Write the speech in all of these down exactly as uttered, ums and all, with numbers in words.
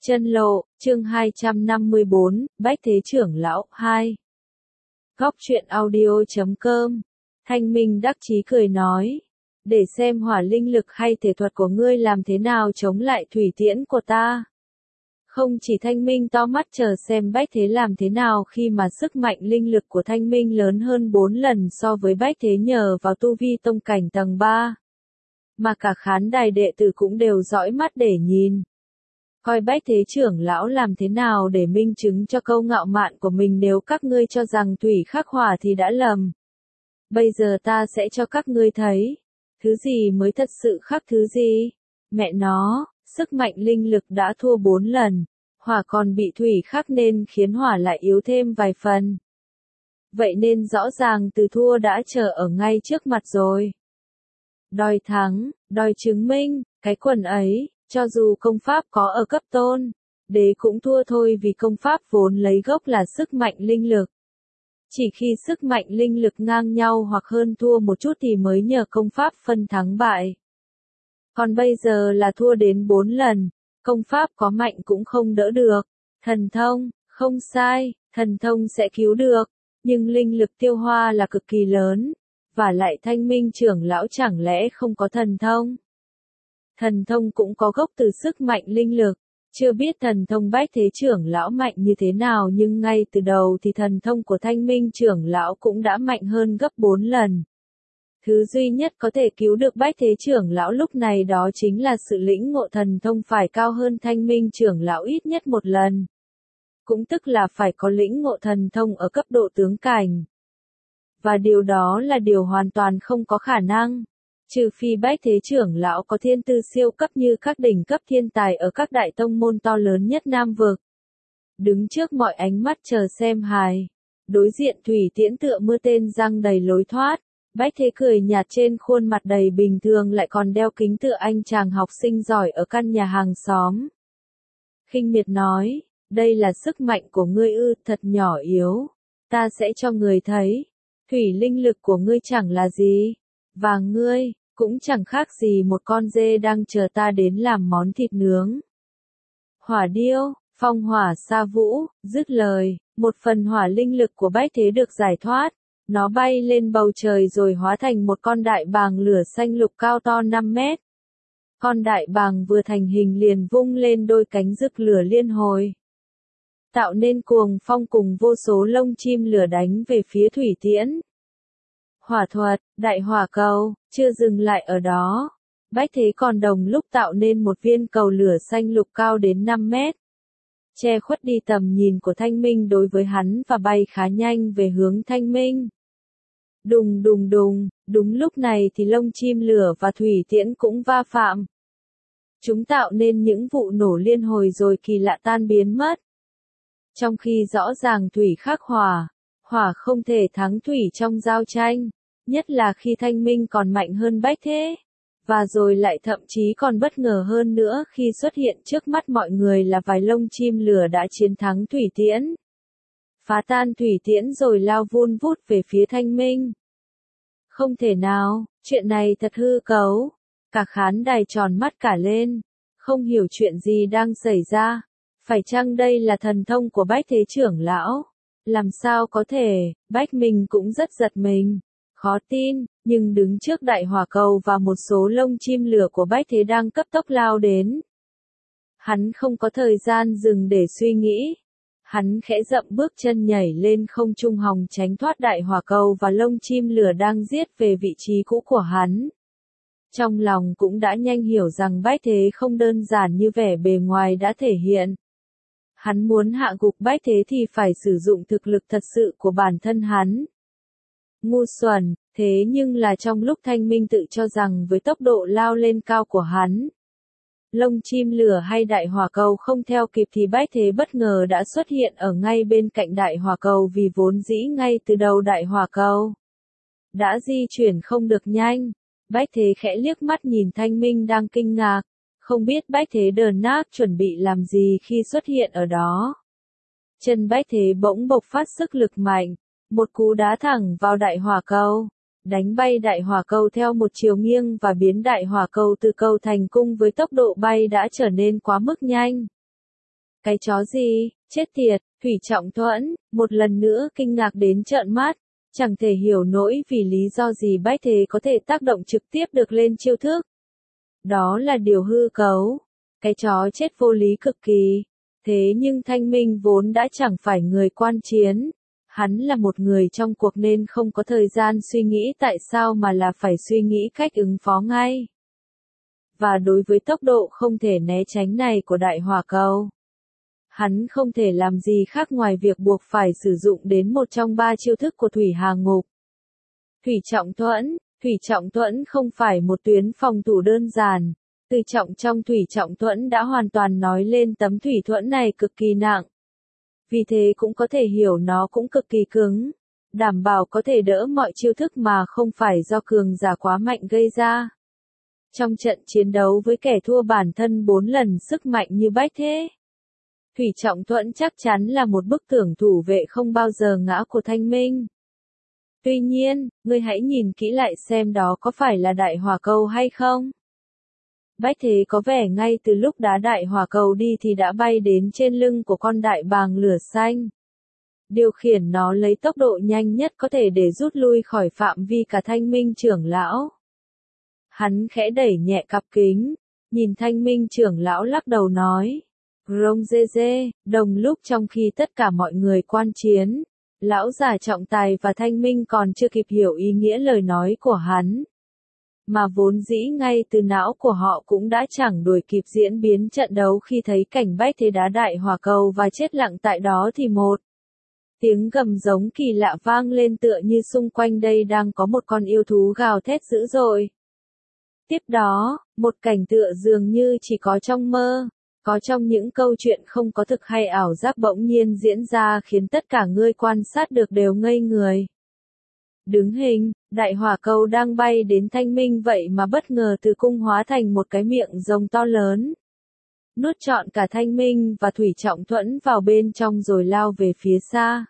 Chân lộ, chương hai trăm năm mươi bốn, Bách Thế Trưởng Lão, hai. Góc truyện audio chấm com. Thanh Minh đắc chí cười nói. Để xem hỏa linh lực hay thể thuật của ngươi làm thế nào chống lại thủy tiễn của ta. Không chỉ Thanh Minh to mắt chờ xem Bách Thế làm thế nào khi mà sức mạnh linh lực của Thanh Minh lớn hơn bốn lần so với Bách Thế nhờ vào tu vi tông cảnh tầng ba. Mà cả khán đài đệ tử cũng đều dõi mắt để nhìn. Coi Bách Thế Trưởng Lão làm thế nào để minh chứng cho câu ngạo mạn của mình, nếu các ngươi cho rằng thủy khắc hỏa thì đã lầm. Bây giờ ta sẽ cho các ngươi thấy. Thứ gì mới thật sự khắc thứ gì? Mẹ nó, sức mạnh linh lực đã thua bốn lần. Hỏa còn bị thủy khắc nên khiến hỏa lại yếu thêm vài phần. Vậy nên rõ ràng từ thua đã chờ ở ngay trước mặt rồi. Đòi thắng, đòi chứng minh, cái quần ấy. Cho dù công pháp có ở cấp tôn, đế cũng thua thôi, vì công pháp vốn lấy gốc là sức mạnh linh lực. Chỉ khi sức mạnh linh lực ngang nhau hoặc hơn thua một chút thì mới nhờ công pháp phân thắng bại. Còn bây giờ là thua đến bốn lần, công pháp có mạnh cũng không đỡ được. Thần thông, không sai, thần thông sẽ cứu được, nhưng linh lực tiêu hoa là cực kỳ lớn. Và lại Thanh Minh trưởng lão chẳng lẽ không có thần thông? Thần thông cũng có gốc từ sức mạnh linh lực. Chưa biết thần thông Bách Thế Trưởng Lão mạnh như thế nào, nhưng ngay từ đầu thì thần thông của Thanh Minh Trưởng Lão cũng đã mạnh hơn gấp bốn lần. Thứ duy nhất có thể cứu được Bách Thế Trưởng Lão lúc này đó chính là sự lĩnh ngộ thần thông phải cao hơn Thanh Minh Trưởng Lão ít nhất một lần. Cũng tức là phải có lĩnh ngộ thần thông ở cấp độ tướng cảnh. Và điều đó là điều hoàn toàn không có khả năng. Trừ phi Bách Thế Trưởng Lão có thiên tư siêu cấp như các đỉnh cấp thiên tài ở các đại tông môn to lớn nhất Nam Vực. Đứng trước mọi ánh mắt chờ xem hài. Đối diện thủy tiễn tựa mưa tên răng đầy lối thoát. Bách Thế cười nhạt, trên khuôn mặt đầy bình thường lại còn đeo kính tựa anh chàng học sinh giỏi ở căn nhà hàng xóm. Khinh miệt nói, đây là sức mạnh của ngươi ư? Thật nhỏ yếu. Ta sẽ cho người thấy. Thủy linh lực của ngươi chẳng là gì. Và ngươi cũng chẳng khác gì một con dê đang chờ ta đến làm món thịt nướng. Hỏa điêu, phong hỏa sa vũ, dứt lời, một phần hỏa linh lực của Bách Thế được giải thoát. Nó bay lên bầu trời rồi hóa thành một con đại bàng lửa xanh lục cao to năm mét. Con đại bàng vừa thành hình liền vung lên đôi cánh rực lửa liên hồi, tạo nên cuồng phong cùng vô số lông chim lửa đánh về phía thủy tiễn. Hỏa thuật, đại hỏa cầu, chưa dừng lại ở đó. Bách Thế còn đồng lúc tạo nên một viên cầu lửa xanh lục cao đến năm mét. Che khuất đi tầm nhìn của Thanh Minh đối với hắn và bay khá nhanh về hướng Thanh Minh. Đùng đùng đùng, đúng lúc này thì lông chim lửa và thủy tiễn cũng va phạm. Chúng tạo nên những vụ nổ liên hồi rồi kỳ lạ tan biến mất. Trong khi rõ ràng thủy khắc hỏa. Hỏa không thể thắng thủy trong giao tranh, nhất là khi Thanh Minh còn mạnh hơn Bách Thế, và rồi lại thậm chí còn bất ngờ hơn nữa khi xuất hiện trước mắt mọi người là vài lông chim lửa đã chiến thắng thủy tiễn. Phá tan thủy tiễn rồi lao vun vút về phía Thanh Minh. Không thể nào, chuyện này thật hư cấu. Cả khán đài tròn mắt cả lên, không hiểu chuyện gì đang xảy ra. Phải chăng đây là thần thông của Bách Thế Trưởng Lão? Làm sao có thể, Bách mình cũng rất giật mình. Khó tin, nhưng đứng trước đại hỏa cầu và một số lông chim lửa của Bách Thế đang cấp tốc lao đến. Hắn không có thời gian dừng để suy nghĩ. Hắn khẽ dậm bước chân nhảy lên không trung hòng tránh thoát đại hỏa cầu và lông chim lửa đang giết về vị trí cũ của hắn. Trong lòng cũng đã nhanh hiểu rằng Bách Thế không đơn giản như vẻ bề ngoài đã thể hiện. Hắn muốn hạ gục Bách Thế thì phải sử dụng thực lực thật sự của bản thân hắn. Ngu xuẩn, thế nhưng là trong lúc Thanh Minh tự cho rằng với tốc độ lao lên cao của hắn, lông chim lửa hay đại hỏa cầu không theo kịp thì Bách Thế bất ngờ đã xuất hiện ở ngay bên cạnh đại hỏa cầu, vì vốn dĩ ngay từ đầu đại hỏa cầu đã di chuyển không được nhanh. Bách Thế khẽ liếc mắt nhìn Thanh Minh đang kinh ngạc. Không biết Bách Thế đờ nát chuẩn bị làm gì khi xuất hiện ở đó. Chân Bách Thế bỗng bộc phát sức lực mạnh, một cú đá thẳng vào đại hỏa cầu, đánh bay đại hỏa cầu theo một chiều nghiêng và biến đại hỏa cầu từ cầu thành cung với tốc độ bay đã trở nên quá mức nhanh. Cái chó gì, chết tiệt, Thủy Trọng Thuẫn, một lần nữa kinh ngạc đến trợn mắt, chẳng thể hiểu nổi vì lý do gì Bách Thế có thể tác động trực tiếp được lên chiêu thức. Đó là điều hư cấu. Cái chó chết vô lý cực kỳ. Thế nhưng Thanh Minh vốn đã chẳng phải người quan chiến. Hắn là một người trong cuộc nên không có thời gian suy nghĩ tại sao mà là phải suy nghĩ cách ứng phó ngay. Và đối với tốc độ không thể né tránh này của đại hỏa cầu, hắn không thể làm gì khác ngoài việc buộc phải sử dụng đến một trong ba chiêu thức của Thủy Hà Ngục. Thủy Trọng Thuẫn, Thủy Trọng Thuẫn không phải một tuyến phòng thủ đơn giản. Từ trọng trong Thủy Trọng Thuẫn đã hoàn toàn nói lên tấm thủy thuẫn này cực kỳ nặng. Vì thế cũng có thể hiểu nó cũng cực kỳ cứng. Đảm bảo có thể đỡ mọi chiêu thức mà không phải do cường giả quá mạnh gây ra. Trong trận chiến đấu với kẻ thua bản thân bốn lần sức mạnh như Bách Thế, Thủy Trọng Thuẫn chắc chắn là một bức tường thủ vệ không bao giờ ngã của Thanh Minh. Tuy nhiên, ngươi hãy nhìn kỹ lại xem đó có phải là đại hỏa cầu hay không. Bách Thế có vẻ ngay từ lúc đá đại hỏa cầu đi thì đã bay đến trên lưng của con đại bàng lửa xanh. Điều khiển nó lấy tốc độ nhanh nhất có thể để rút lui khỏi phạm vi cả Thanh Minh trưởng lão. Hắn khẽ đẩy nhẹ cặp kính, nhìn Thanh Minh trưởng lão lắc đầu nói. Rông dê dê, đồng lúc trong khi tất cả mọi người quan chiến, lão già trọng tài và Thanh Minh còn chưa kịp hiểu ý nghĩa lời nói của hắn. Mà vốn dĩ ngay từ não của họ cũng đã chẳng đuổi kịp diễn biến trận đấu khi thấy cảnh Bách Thế đá đại hỏa cầu và chết lặng tại đó thì một tiếng gầm giống kỳ lạ vang lên tựa như xung quanh đây đang có một con yêu thú gào thét dữ dội. Tiếp đó, một cảnh tựa dường như chỉ có trong mơ, có trong những câu chuyện không có thực hay ảo giác bỗng nhiên diễn ra khiến tất cả người quan sát được đều ngây người. Đứng hình, đại hỏa cầu đang bay đến Thanh Minh vậy mà bất ngờ từ cung hóa thành một cái miệng rồng to lớn. Nuốt trọn cả Thanh Minh và Thủy Trọng Thuẫn vào bên trong rồi lao về phía xa.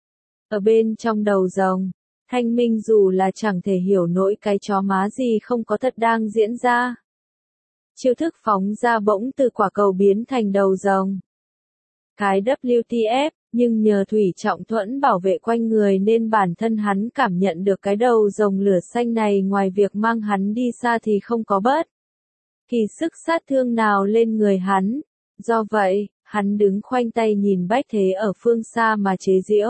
Ở bên trong đầu rồng, Thanh Minh dù là chẳng thể hiểu nổi cái chó má gì không có thật đang diễn ra. Chiêu thức phóng ra bỗng từ quả cầu biến thành đầu rồng. Cái W T F, nhưng nhờ Thủy Trọng Thuẫn bảo vệ quanh người nên bản thân hắn cảm nhận được cái đầu rồng lửa xanh này ngoài việc mang hắn đi xa thì không có bất kỳ sức sát thương nào lên người hắn. Do vậy, hắn đứng khoanh tay nhìn Bách Thế ở phương xa mà chế giễu.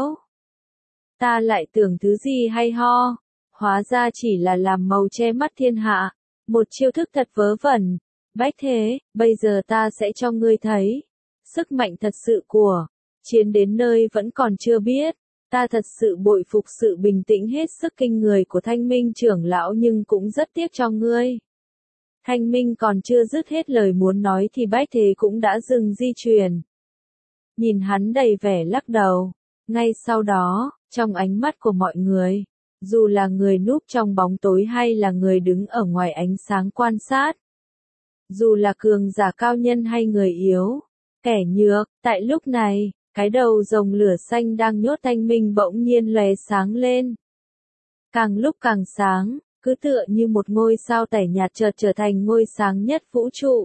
Ta lại tưởng thứ gì hay ho, hóa ra chỉ là làm màu che mắt thiên hạ, một chiêu thức thật vớ vẩn. Bách Thế, bây giờ ta sẽ cho ngươi thấy sức mạnh thật sự của chiến đến nơi vẫn còn chưa biết. Ta thật sự bội phục sự bình tĩnh hết sức kinh người của Thanh Minh trưởng lão nhưng cũng rất tiếc cho ngươi. Thanh Minh còn chưa dứt hết lời muốn nói thì Bách Thế cũng đã dừng di chuyển. Nhìn hắn đầy vẻ lắc đầu. Ngay sau đó, trong ánh mắt của mọi người, dù là người núp trong bóng tối hay là người đứng ở ngoài ánh sáng quan sát, dù là cường giả cao nhân hay người yếu, kẻ nhược, tại lúc này, cái đầu rồng lửa xanh đang nhốt Thanh Minh bỗng nhiên lóe sáng lên. Càng lúc càng sáng, cứ tựa như một ngôi sao tẻ nhạt chợt trở thành ngôi sáng nhất vũ trụ.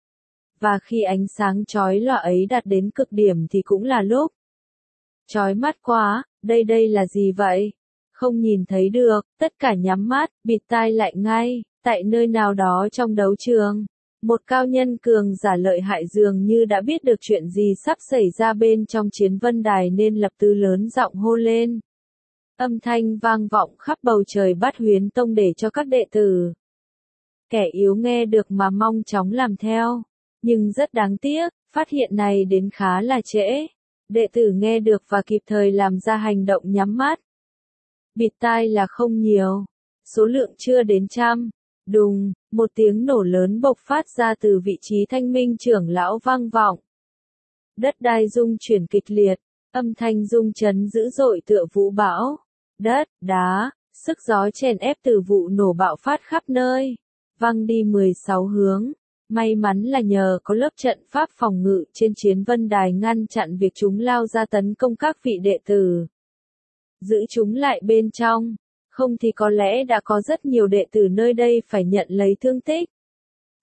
Và khi ánh sáng chói lòa ấy đạt đến cực điểm thì cũng là lúc chói mắt quá, đây đây là gì vậy? Không nhìn thấy được, tất cả nhắm mắt, bịt tai lại ngay, tại nơi nào đó trong đấu trường. Một cao nhân cường giả lợi hại dường như đã biết được chuyện gì sắp xảy ra bên trong chiến vân đài nên lập tức lớn giọng hô lên. Âm thanh vang vọng khắp bầu trời Bát Huyến Tông để cho các đệ tử. Kẻ yếu nghe được mà mong chóng làm theo. Nhưng rất đáng tiếc, phát hiện này đến khá là trễ. Đệ tử nghe được và kịp thời làm ra hành động nhắm mắt. Bịt tai là không nhiều. Số lượng chưa đến trăm. Đùng, một tiếng nổ lớn bộc phát ra từ vị trí Thanh Minh trưởng lão vang vọng. Đất đai rung chuyển kịch liệt, âm thanh rung chấn dữ dội tựa vũ bão. Đất, đá, sức gió chèn ép từ vụ nổ bạo phát khắp nơi, văng đi mười sáu hướng. May mắn là nhờ có lớp trận pháp phòng ngự trên chiến vân đài ngăn chặn việc chúng lao ra tấn công các vị đệ tử. Giữ chúng lại bên trong. Không thì có lẽ đã có rất nhiều đệ tử nơi đây phải nhận lấy thương tích.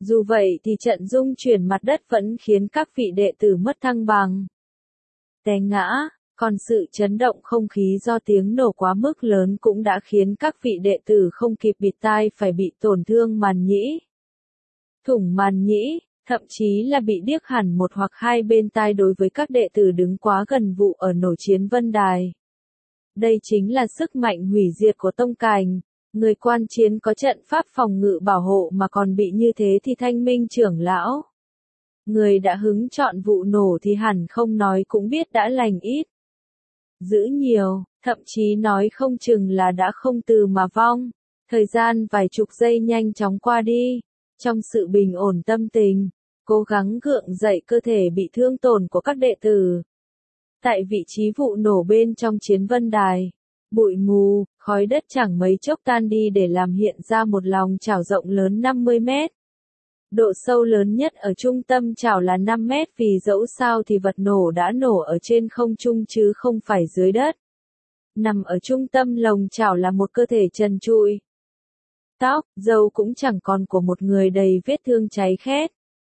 Dù vậy thì trận dung chuyển mặt đất vẫn khiến các vị đệ tử mất thăng bằng, té ngã, còn sự chấn động không khí do tiếng nổ quá mức lớn cũng đã khiến các vị đệ tử không kịp bịt tai phải bị tổn thương màn nhĩ, thủng màn nhĩ, thậm chí là bị điếc hẳn một hoặc hai bên tai đối với các đệ tử đứng quá gần vụ ở nổi chiến vân đài. Đây chính là sức mạnh hủy diệt của tông cành. Người quan chiến có trận pháp phòng ngự bảo hộ mà còn bị như thế thì Thanh Minh trưởng lão. Người đã hứng chọn vụ nổ thì hẳn không nói cũng biết đã lành ít. Giữ nhiều, thậm chí nói không chừng là đã không từ mà vong. Thời gian vài chục giây nhanh chóng qua đi. Trong sự bình ổn tâm tình, cố gắng gượng dậy cơ thể bị thương tổn của các đệ tử. Tại vị trí vụ nổ bên trong chiến vân đài, bụi mù, khói đất chẳng mấy chốc tan đi để làm hiện ra một lòng chảo rộng lớn năm mươi mét. Độ sâu lớn nhất ở trung tâm chảo là năm mét vì dẫu sao thì vật nổ đã nổ ở trên không trung chứ không phải dưới đất. Nằm ở trung tâm lồng chảo là một cơ thể trần trụi. Tóc, râu cũng chẳng còn của một người đầy vết thương cháy khét.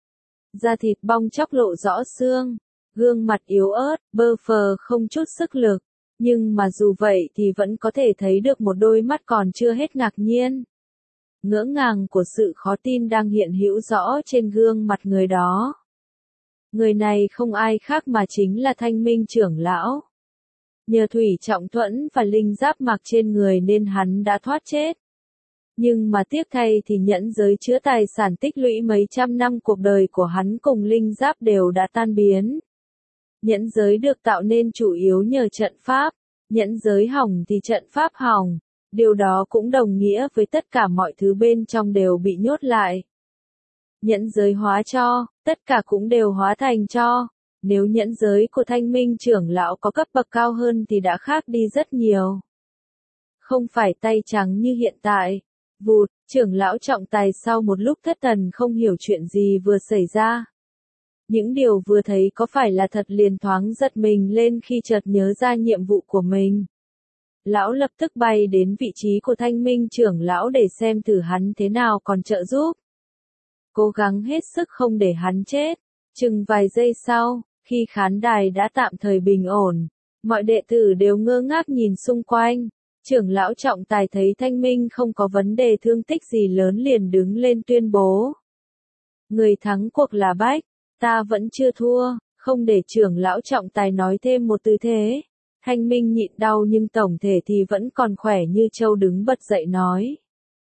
Da thịt bong chóc lộ rõ xương, gương mặt yếu ớt, bơ phờ không chút sức lực. Nhưng mà dù vậy thì vẫn có thể thấy được một đôi mắt còn chưa hết ngạc nhiên. Ngỡ ngàng của sự khó tin đang hiện hữu rõ trên gương mặt người đó. Người này không ai khác mà chính là Thanh Minh trưởng lão. Nhờ thủy trọng thuẫn và linh giáp mặc trên người nên hắn đã thoát chết. Nhưng mà tiếc thay thì nhẫn giới chứa tài sản tích lũy mấy trăm năm cuộc đời của hắn cùng linh giáp đều đã tan biến. Nhẫn giới được tạo nên chủ yếu nhờ trận pháp, nhẫn giới hỏng thì trận pháp hỏng, điều đó cũng đồng nghĩa với tất cả mọi thứ bên trong đều bị nhốt lại. Nhẫn giới hóa cho, tất cả cũng đều hóa thành cho, nếu nhẫn giới của Thanh Minh trưởng lão có cấp bậc cao hơn thì đã khác đi rất nhiều. Không phải tay trắng như hiện tại, vụt, trưởng lão trọng tài sau một lúc thất thần không hiểu chuyện gì vừa xảy ra. Những điều vừa thấy có phải là thật liền thoáng giật mình lên khi chợt nhớ ra nhiệm vụ của mình. Lão lập tức bay đến vị trí của Thanh Minh trưởng lão để xem thử hắn thế nào còn trợ giúp. Cố gắng hết sức không để hắn chết. Chừng vài giây sau, khi khán đài đã tạm thời bình ổn, mọi đệ tử đều ngơ ngác nhìn xung quanh. Trưởng lão trọng tài thấy Thanh Minh không có vấn đề thương tích gì lớn liền đứng lên tuyên bố. Người thắng cuộc là Bách. Ta vẫn chưa thua, không để trưởng lão trọng tài nói thêm một tư thế. Thanh Minh nhịn đau nhưng tổng thể thì vẫn còn khỏe như trâu đứng bật dậy nói.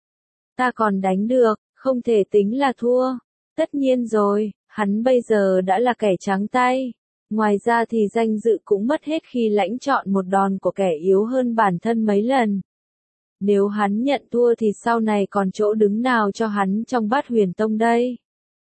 Ta còn đánh được, không thể tính là thua. Tất nhiên rồi, hắn bây giờ đã là kẻ trắng tay. Ngoài ra thì danh dự cũng mất hết khi lãnh chọn một đòn của kẻ yếu hơn bản thân mấy lần. Nếu hắn nhận thua thì sau này còn chỗ đứng nào cho hắn trong Bát Huyền Tông đây?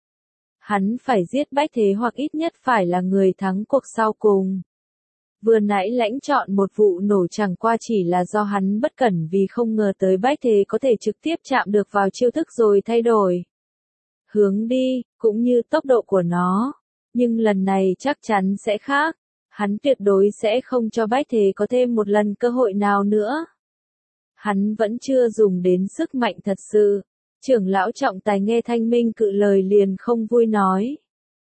Hắn phải giết Bách Thế hoặc ít nhất phải là người thắng cuộc sau cùng. Vừa nãy lãnh chọn một vụ nổ chẳng qua chỉ là do hắn bất cẩn vì không ngờ tới Bách Thế có thể trực tiếp chạm được vào chiêu thức rồi thay đổi hướng đi, cũng như tốc độ của nó. Nhưng lần này chắc chắn sẽ khác. Hắn tuyệt đối sẽ không cho Bách Thế có thêm một lần cơ hội nào nữa. Hắn vẫn chưa dùng đến sức mạnh thật sự. Trưởng lão trọng tài nghe Thanh Minh cự lời liền không vui nói.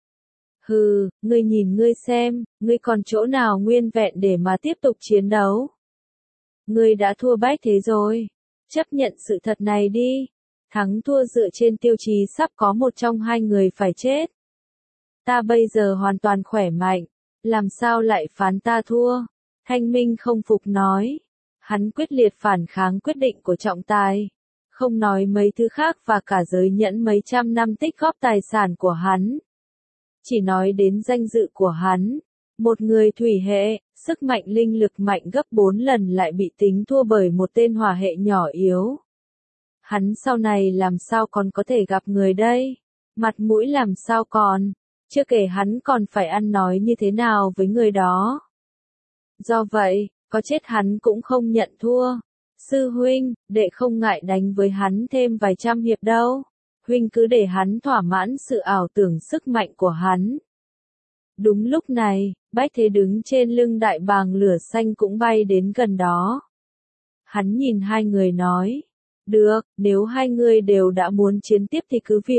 Hừ, ngươi nhìn ngươi xem, ngươi còn chỗ nào nguyên vẹn để mà tiếp tục chiến đấu. Ngươi đã thua Bách Thế rồi. Chấp nhận sự thật này đi. Thắng thua dựa trên tiêu chí sắp có một trong hai người phải chết. Ta bây giờ hoàn toàn khỏe mạnh. Làm sao lại phán ta thua? Thanh Minh không phục nói. Hắn quyết liệt phản kháng quyết định của trọng tài. Không nói mấy thứ khác và cả giới nhẫn mấy trăm năm tích góp tài sản của hắn. Chỉ nói đến danh dự của hắn. Một người thủy hệ, sức mạnh linh lực mạnh gấp bốn lần lại bị tính thua bởi một tên hỏa hệ nhỏ yếu. Hắn sau này làm sao còn có thể gặp người đây? Mặt mũi làm sao còn? Chưa kể hắn còn phải ăn nói như thế nào với người đó. Do vậy, có chết hắn cũng không nhận thua. Sư huynh, đệ không ngại đánh với hắn thêm vài trăm hiệp đâu. Huynh cứ để hắn thỏa mãn sự ảo tưởng sức mạnh của hắn. Đúng lúc này, Bách Thế đứng trên lưng đại bàng lửa xanh cũng bay đến gần đó. Hắn nhìn hai người nói. Được, nếu hai người đều đã muốn chiến tiếp thì cứ việc.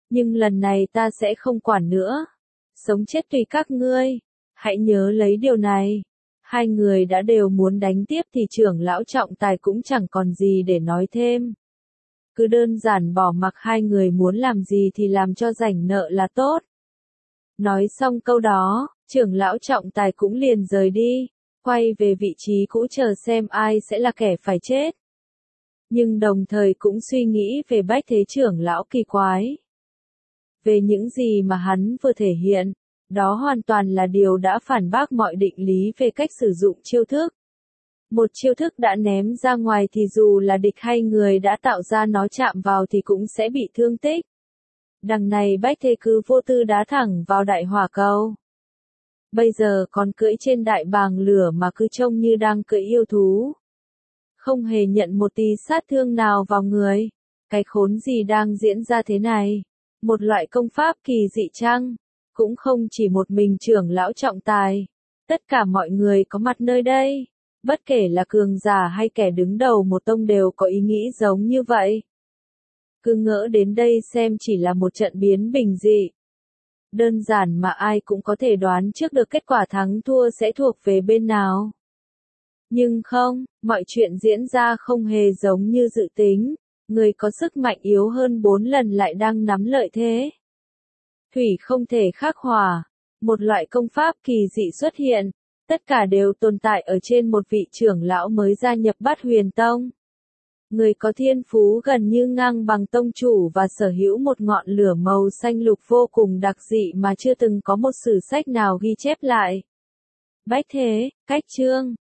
Nhưng lần này ta sẽ không quản nữa. Sống chết tùy các ngươi. Hãy nhớ lấy điều này. Hai người đã đều muốn đánh tiếp thì trưởng lão trọng tài cũng chẳng còn gì để nói thêm. Cứ đơn giản bỏ mặc hai người muốn làm gì thì làm cho rảnh nợ là tốt. Nói xong câu đó, trưởng lão trọng tài cũng liền rời đi, quay về vị trí cũ chờ xem ai sẽ là kẻ phải chết. Nhưng đồng thời cũng suy nghĩ về Bách Thế trưởng lão kỳ quái. Về những gì mà hắn vừa thể hiện, đó hoàn toàn là điều đã phản bác mọi định lý về cách sử dụng chiêu thức. Một chiêu thức đã ném ra ngoài thì dù là địch hay người đã tạo ra nó chạm vào thì cũng sẽ bị thương tích. Đằng này Bách Thế cứ vô tư đá thẳng vào đại hỏa cầu. Bây giờ còn cưỡi trên đại bàng lửa mà cứ trông như đang cưỡi yêu thú. Không hề nhận một tí sát thương nào vào người. Cái khốn gì đang diễn ra thế này? Một loại công pháp kỳ dị chăng? Cũng không chỉ một mình trưởng lão trọng tài. Tất cả mọi người có mặt nơi đây. Bất kể là cường giả hay kẻ đứng đầu một tông đều có ý nghĩ giống như vậy. Cứ ngỡ đến đây xem chỉ là một trận biến bình dị. Đơn giản mà ai cũng có thể đoán trước được kết quả thắng thua sẽ thuộc về bên nào. Nhưng không, mọi chuyện diễn ra không hề giống như dự tính. Người có sức mạnh yếu hơn bốn lần lại đang nắm lợi thế. Thủy không thể khắc hỏa. Một loại công pháp kỳ dị xuất hiện. Tất cả đều tồn tại ở trên một vị trưởng lão mới gia nhập Bát Huyền Tông. Người có thiên phú gần như ngang bằng tông chủ và sở hữu một ngọn lửa màu xanh lục vô cùng đặc dị mà chưa từng có một sử sách nào ghi chép lại. Bách Thế, Cách Chương